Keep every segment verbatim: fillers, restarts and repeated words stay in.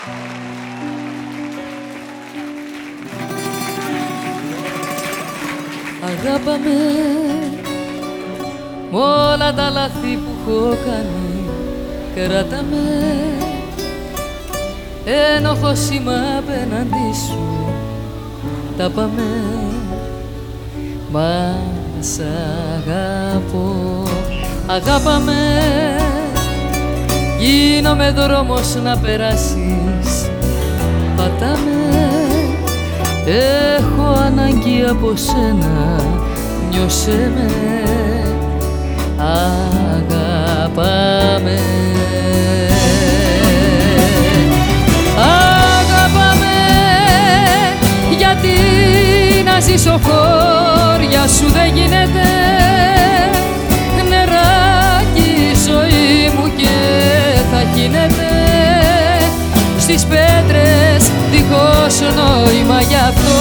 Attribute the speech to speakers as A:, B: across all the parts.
A: Αγάπαμε μ' όλα τα λάθη που έχω κάνει, κράταμε ένοχο σήμα απέναντι σου. Τα πάμε, μα σ' αγαπώ. Αγάπαμε, γίνομαι δρόμος να περάσεις. Πατάμε, έχω ανάγκη από σένα, νιώσέ με. Αγαπάμε, αγαπάμε, γιατί να ζήσω χώρια σου δεν γίνεται. Νεράκι η ζωή μου και θα γίνεται στις πέτρες δίχως νόημα, γι' αυτό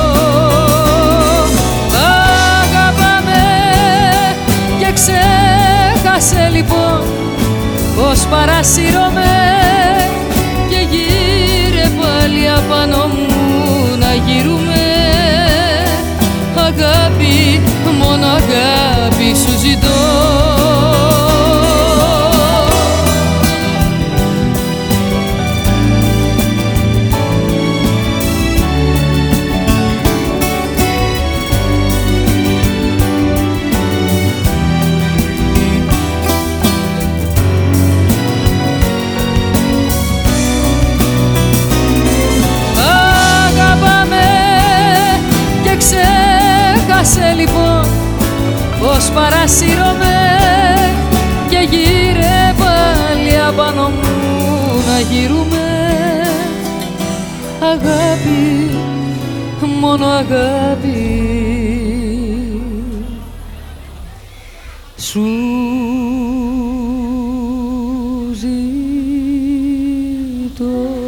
A: αγαπάμε. Και ξέχασε λοιπόν πως παρασύρωμαι και γύρε πάλι απάνω μου να γυρούμε. Αγάπη, μόνο αγάπη σου ζητώ. Ξέχασε λοιπόν πως παρασύρωμαι και γύρε πάλι απάνω μου να γυρούμε. Αγάπη, μόνο αγάπη σου ζητώ.